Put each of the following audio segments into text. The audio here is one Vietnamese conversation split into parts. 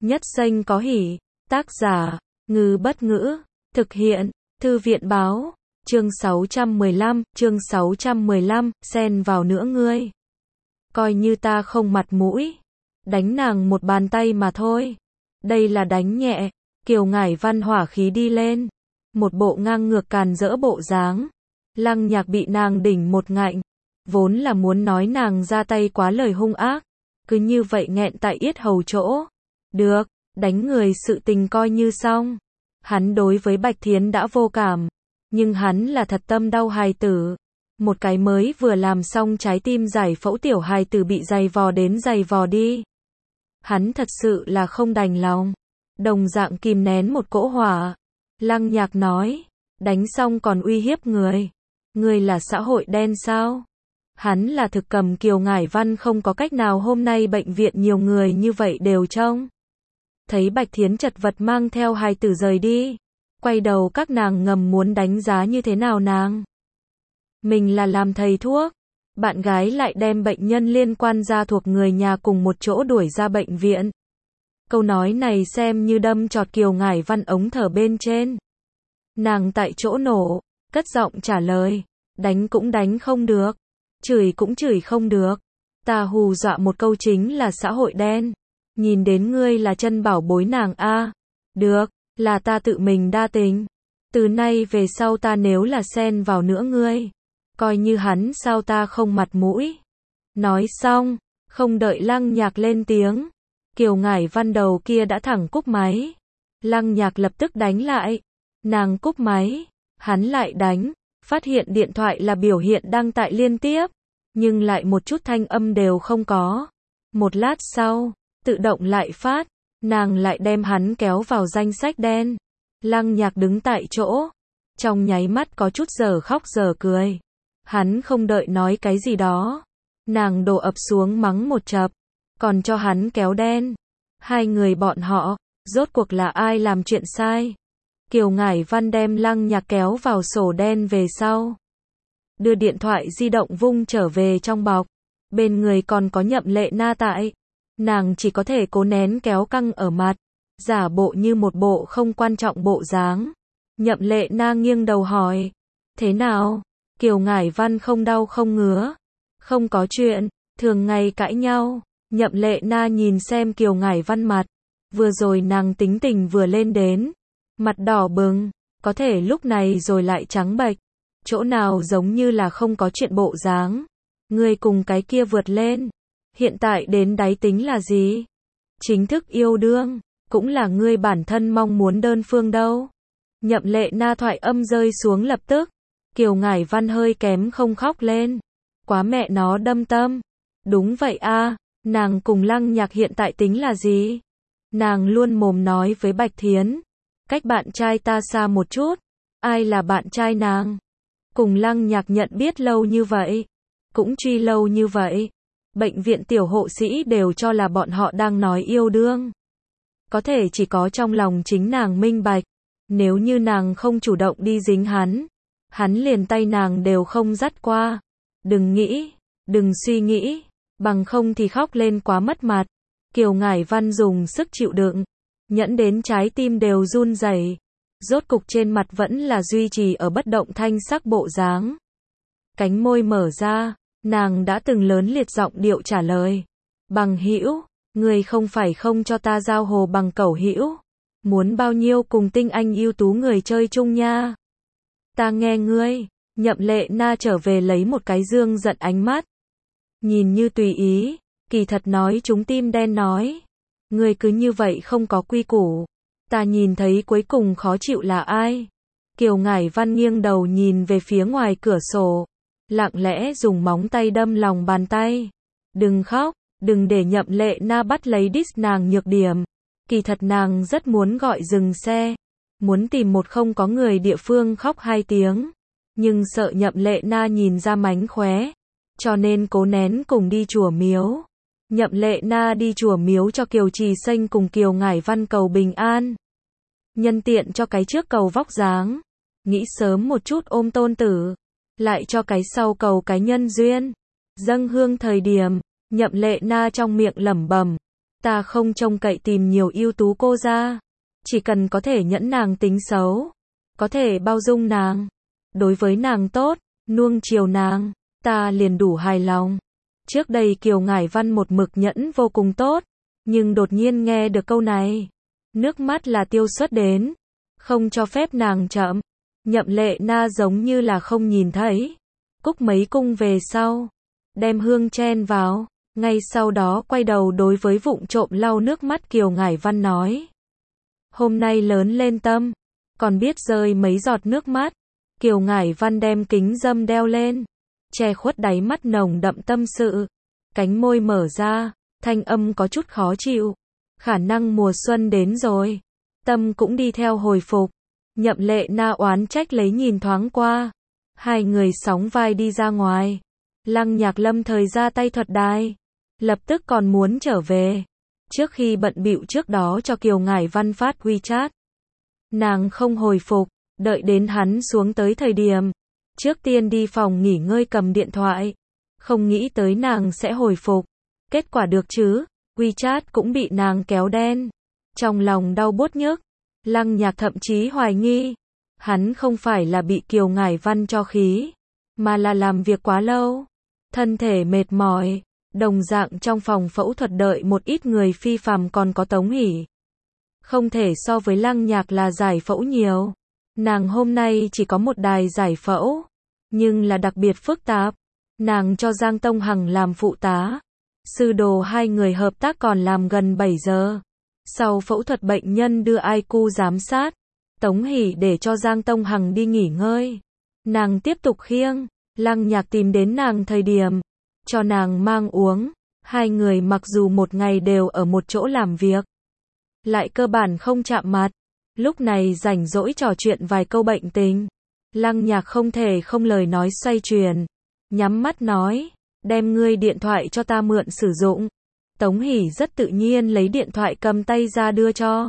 Nhất xanh có hỉ. Tác giả, Ngư Bất Ngữ. Thực hiện, Thư viện Báo. Chương 615, xen vào nữa ngươi. Coi như ta không mặt mũi. Đánh nàng một bàn tay mà thôi. Đây là đánh nhẹ. Kiều Ngải Văn hỏa khí đi lên. Một bộ ngang ngược càn rỡ bộ dáng. Lăng Nhạc bị nàng đỉnh một ngạnh. Vốn là muốn nói nàng ra tay quá lời hung ác. Cứ như vậy nghẹn tại yết hầu chỗ. Được, đánh người sự tình coi như xong. Hắn đối với Bạch Thiến đã vô cảm. Nhưng hắn là thật tâm đau hài tử. Một cái mới vừa làm xong trái tim giải phẫu tiểu hài tử bị giày vò đến giày vò đi. Hắn thật sự là không đành lòng. Đồng dạng kìm nén một cỗ hỏa. Lăng Nhạc nói, đánh xong còn uy hiếp người. Người là xã hội đen sao? Hắn là thực cầm. Kiều Ngải Văn không có cách nào, hôm nay bệnh viện nhiều người như vậy đều trông. Thấy Bạch Thiến chật vật mang theo hài tử rời đi. Quay đầu các nàng ngầm muốn đánh giá như thế nào nàng. Mình là làm thầy thuốc. Bạn gái lại đem bệnh nhân liên quan gia thuộc người nhà cùng một chỗ đuổi ra bệnh viện. Câu nói này xem như đâm chọt Kiều Ngải Văn ống thở bên trên. Nàng tại chỗ nổ, cất giọng trả lời. Đánh cũng đánh không được. Chửi cũng chửi không được. Ta hù dọa một câu chính là xã hội đen. Nhìn đến ngươi là chân bảo bối nàng a. Được, là ta tự mình đa tình. Từ nay về sau ta nếu là xen vào nữa ngươi. Coi như hắn sao ta không mặt mũi. Nói xong, không đợi Lăng Nhạc lên tiếng. Kiều Ngải Văn đầu kia đã thẳng cúp máy. Lăng Nhạc lập tức đánh lại. Nàng cúp máy. Hắn lại đánh. Phát hiện điện thoại là biểu hiện đăng tải liên tiếp. Nhưng lại một chút thanh âm đều không có. Một lát sau, tự động lại phát. Nàng lại đem hắn kéo vào danh sách đen. Lăng Nhạc đứng tại chỗ. Trong nháy mắt có chút giờ khóc giờ cười. Hắn không đợi nói cái gì đó. Nàng đổ ập xuống mắng một chập. Còn cho hắn kéo đen. Hai người bọn họ, rốt cuộc là ai làm chuyện sai? Kiều Ngải Văn đem Lăng Nhạc kéo vào sổ đen về sau. Đưa điện thoại di động vung trở về trong bọc. Bên người còn có Nhậm Lệ Na tại. Nàng chỉ có thể cố nén kéo căng ở mặt. Giả bộ như một bộ không quan trọng bộ dáng. Nhậm Lệ Na nghiêng đầu hỏi. Thế nào? Kiều Ngải Văn không đau không ngứa. Không có chuyện, thường ngày cãi nhau. Nhậm Lệ Na nhìn xem Kiều Ngải Văn mặt. Vừa rồi nàng tính tình vừa lên đến. Mặt đỏ bừng, có thể lúc này rồi lại trắng bệch. Chỗ nào giống như là không có chuyện bộ dáng. Ngươi cùng cái kia vượt lên. Hiện tại đến đáy tính là gì? Chính thức yêu đương, cũng là ngươi bản thân mong muốn đơn phương đâu. Nhậm Lệ Na thoại âm rơi xuống lập tức. Kiều Ngải Văn hơi kém không khóc lên. Quá mẹ nó đâm tâm. Đúng vậy a, nàng cùng Lăng Nhạc hiện tại tính là gì? Nàng luôn mồm nói với Bạch Thiến. Cách bạn trai ta xa một chút. Ai là bạn trai nàng? Cùng Lăng Nhạc nhận biết lâu như vậy. Cũng truy lâu như vậy. Bệnh viện tiểu hộ sĩ đều cho là bọn họ đang nói yêu đương. Có thể chỉ có trong lòng chính nàng minh bạch. Nếu như nàng không chủ động đi dính hắn. Hắn liền tay nàng đều không dắt qua. Đừng nghĩ, đừng suy nghĩ. Bằng không thì khóc lên quá mất mặt. Kiều Ngải Văn dùng sức chịu đựng. Nhẫn đến trái tim đều run rẩy. Rốt cục trên mặt vẫn là duy trì ở bất động thanh sắc bộ dáng. Cánh môi mở ra. Nàng đã từng lớn liệt giọng điệu trả lời. Bằng hữu, người không phải không cho ta giao hồ bằng cẩu hữu. Muốn bao nhiêu cùng tinh anh ưu tú người chơi chung nha. Ta nghe ngươi. Nhậm Lệ Na trở về lấy một cái dương giận ánh mắt. Nhìn như tùy ý, kỳ thật nói chúng tim đen nói. Ngươi cứ như vậy không có quy củ. Ta nhìn thấy cuối cùng khó chịu là ai? Kiều Ngải Văn nghiêng đầu nhìn về phía ngoài cửa sổ. Lặng lẽ dùng móng tay đâm lòng bàn tay. Đừng khóc, đừng để Nhậm Lệ Na bắt lấy diss nàng nhược điểm. Kỳ thật nàng rất muốn gọi dừng xe. Muốn tìm một không có người địa phương khóc 2 tiếng. Nhưng sợ Nhậm Lệ Na nhìn ra mánh khóe. Cho nên cố nén cùng đi chùa miếu. Nhậm Lệ Na đi chùa miếu cho Kiều Trì Xanh cùng Kiều Ngải Văn cầu bình an. Nhân tiện cho cái trước cầu vóc dáng. Nghĩ sớm một chút ôm tôn tử. Lại cho cái sau cầu cái nhân duyên. Dâng hương thời điểm, Nhậm Lệ Na trong miệng lẩm bẩm. Ta không trông cậy tìm nhiều ưu tú cô ra. Chỉ cần có thể nhẫn nàng tính xấu. Có thể bao dung nàng. Đối với nàng tốt, nuông chiều nàng, ta liền đủ hài lòng. Trước đây Kiều Ngải Văn một mực nhẫn vô cùng tốt. Nhưng đột nhiên nghe được câu này. Nước mắt là tiêu xuất đến. Không cho phép nàng chậm. Nhậm Lệ Na giống như là không nhìn thấy. Cúc mấy cung về sau. Đem hương chen vào. Ngay sau đó quay đầu đối với vụng trộm lau nước mắt Kiều Ngải Văn nói. Hôm nay lớn lên tâm. Còn biết rơi mấy giọt nước mắt. Kiều Ngải Văn đem kính dâm đeo lên. Che khuất đáy mắt nồng đậm tâm sự. Cánh môi mở ra. Thanh âm có chút khó chịu. Khả năng mùa xuân đến rồi. Tâm cũng đi theo hồi phục. Nhậm Lệ Na oán trách lấy nhìn thoáng qua. Hai người sóng vai đi ra ngoài. Lăng Nhạc lâm thời ra tay thuật đài. Lập tức còn muốn trở về. Trước khi bận bịu trước đó cho Kiều Ngải Văn phát WeChat. Nàng không hồi phục. Đợi đến hắn xuống tới thời điểm. Trước tiên đi phòng nghỉ ngơi cầm điện thoại. Không nghĩ tới nàng sẽ hồi phục. Kết quả được chứ. WeChat cũng bị nàng kéo đen. Trong lòng đau buốt nhức. Lăng Nhạc thậm chí hoài nghi. Hắn không phải là bị Kiều Ngải Văn cho khí. Mà là làm việc quá lâu. Thân thể mệt mỏi. Đồng dạng trong phòng phẫu thuật đợi một ít người phi phàm còn có Tống Hỷ. Không thể so với Lăng Nhạc là giải phẫu nhiều. Nàng hôm nay chỉ có một đài giải phẫu. Nhưng là đặc biệt phức tạp. Nàng cho Giang Tông Hằng làm phụ tá. Sư đồ hai người hợp tác còn làm gần 7 giờ. Sau phẫu thuật bệnh nhân đưa IQ giám sát. Tống Hỷ để cho Giang Tông Hằng đi nghỉ ngơi. Nàng tiếp tục khiêng. Lăng Nhạc tìm đến nàng thời điểm. Cho nàng mang uống. Hai người mặc dù một ngày đều ở một chỗ làm việc. Lại cơ bản không chạm mặt. Lúc này rảnh rỗi trò chuyện vài câu bệnh tình. Lăng Nhạc không thể không lời nói xoay chuyển. Nhắm mắt nói. Đem ngươi điện thoại cho ta mượn sử dụng. Tống Hỷ rất tự nhiên lấy điện thoại cầm tay ra đưa cho.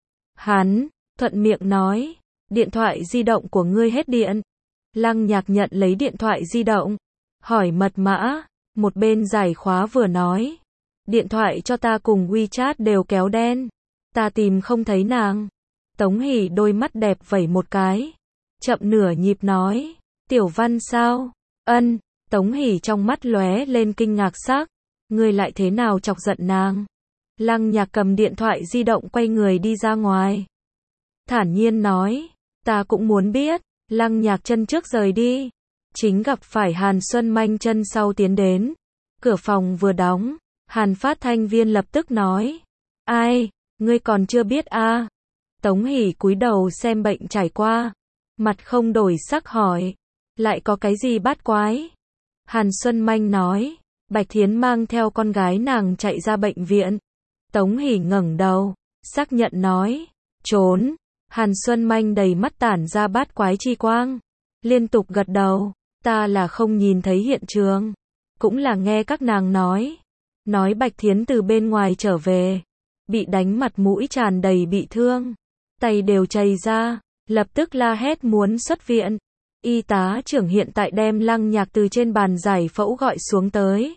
Hắn, thuận miệng nói. Điện thoại di động của ngươi hết điện. Lăng Nhạc nhận lấy điện thoại di động. Hỏi mật mã. Một bên giải khóa vừa nói. Điện thoại cho ta cùng WeChat đều kéo đen. Ta tìm không thấy nàng. Tống Hỷ đôi mắt đẹp vẩy một cái. Chậm nửa nhịp nói. Tiểu Văn sao? Ân. Tống Hỷ trong mắt lóe lên kinh ngạc sắc. Ngươi lại thế nào chọc giận nàng? Lăng Nhạc cầm điện thoại di động quay người đi ra ngoài. Thản nhiên nói. Ta cũng muốn biết. Lăng Nhạc chân trước rời đi. Chính gặp phải Hàn Xuân Manh chân sau tiến đến. Cửa phòng vừa đóng. Hàn phát thanh viên lập tức nói. Ai? Ngươi còn chưa biết à? Tống Hỷ cúi đầu xem bệnh trải qua. Mặt không đổi sắc hỏi. Lại có cái gì bát quái? Hàn Xuân Manh nói. Bạch Thiến mang theo con gái nàng chạy ra bệnh viện. Tống Hỷ ngẩng đầu. Xác nhận nói. Trốn. Hàn Xuân Manh đầy mắt tản ra bát quái chi quang. Liên tục gật đầu. Ta là không nhìn thấy hiện trường. Cũng là nghe các nàng nói. Nói Bạch Thiến từ bên ngoài trở về. Bị đánh mặt mũi tràn đầy bị thương. Tay đều chảy ra. Lập tức la hét muốn xuất viện. Y tá trưởng hiện tại đem Lăng Nhạc từ trên bàn giải phẫu gọi xuống tới.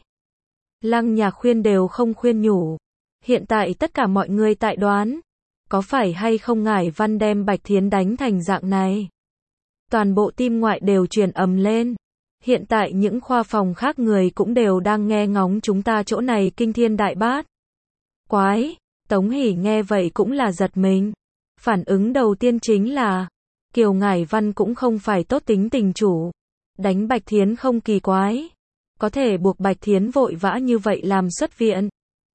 Lăng Nhạc khuyên đều không khuyên nhủ. Hiện tại tất cả mọi người tại đoán. Có phải hay không Ngải Văn đem Bạch Thiến đánh thành dạng này? Toàn bộ tim ngoại đều truyền ầm lên. Hiện tại những khoa phòng khác người cũng đều đang nghe ngóng chúng ta chỗ này kinh thiên đại bát. Quái, Tống Hỷ nghe vậy cũng là giật mình. Phản ứng đầu tiên chính là, Kiều Ngải Văn cũng không phải tốt tính tình chủ. Đánh Bạch Thiến không kỳ quái. Có thể buộc Bạch Thiến vội vã như vậy làm xuất viện.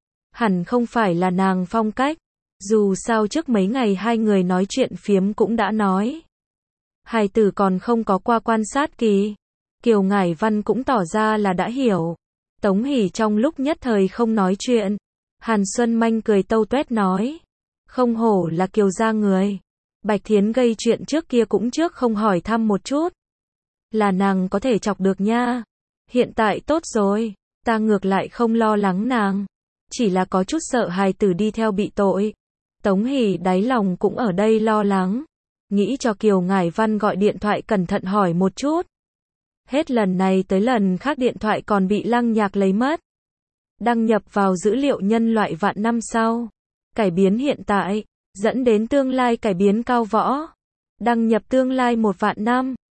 Hẳn không phải là nàng phong cách. Dù sao trước mấy ngày hai người nói chuyện phiếm cũng đã nói. Hài tử còn không có qua quan sát kỳ. Kiều Ngải Văn cũng tỏ ra là đã hiểu. Tống Hỷ trong lúc nhất thời không nói chuyện. Hàn Xuân Manh cười tâu tuét nói. Không hổ là Kiều gia người. Bạch Thiến gây chuyện trước kia cũng trước không hỏi thăm một chút. Là nàng có thể chọc được nha. Hiện tại tốt rồi. Ta ngược lại không lo lắng nàng. Chỉ là có chút sợ hài tử đi theo bị tội. Tống Hỷ đáy lòng cũng ở đây lo lắng. Nghĩ cho Kiều Ngải Văn gọi điện thoại cẩn thận hỏi một chút. Hết lần này tới lần khác điện thoại còn bị Lăng Nhạc lấy mất. Đăng nhập vào dữ liệu nhân loại vạn năm sau. Cải biến hiện tại, dẫn đến tương lai cải biến cao võ. Đăng nhập tương lai 1 vạn năm.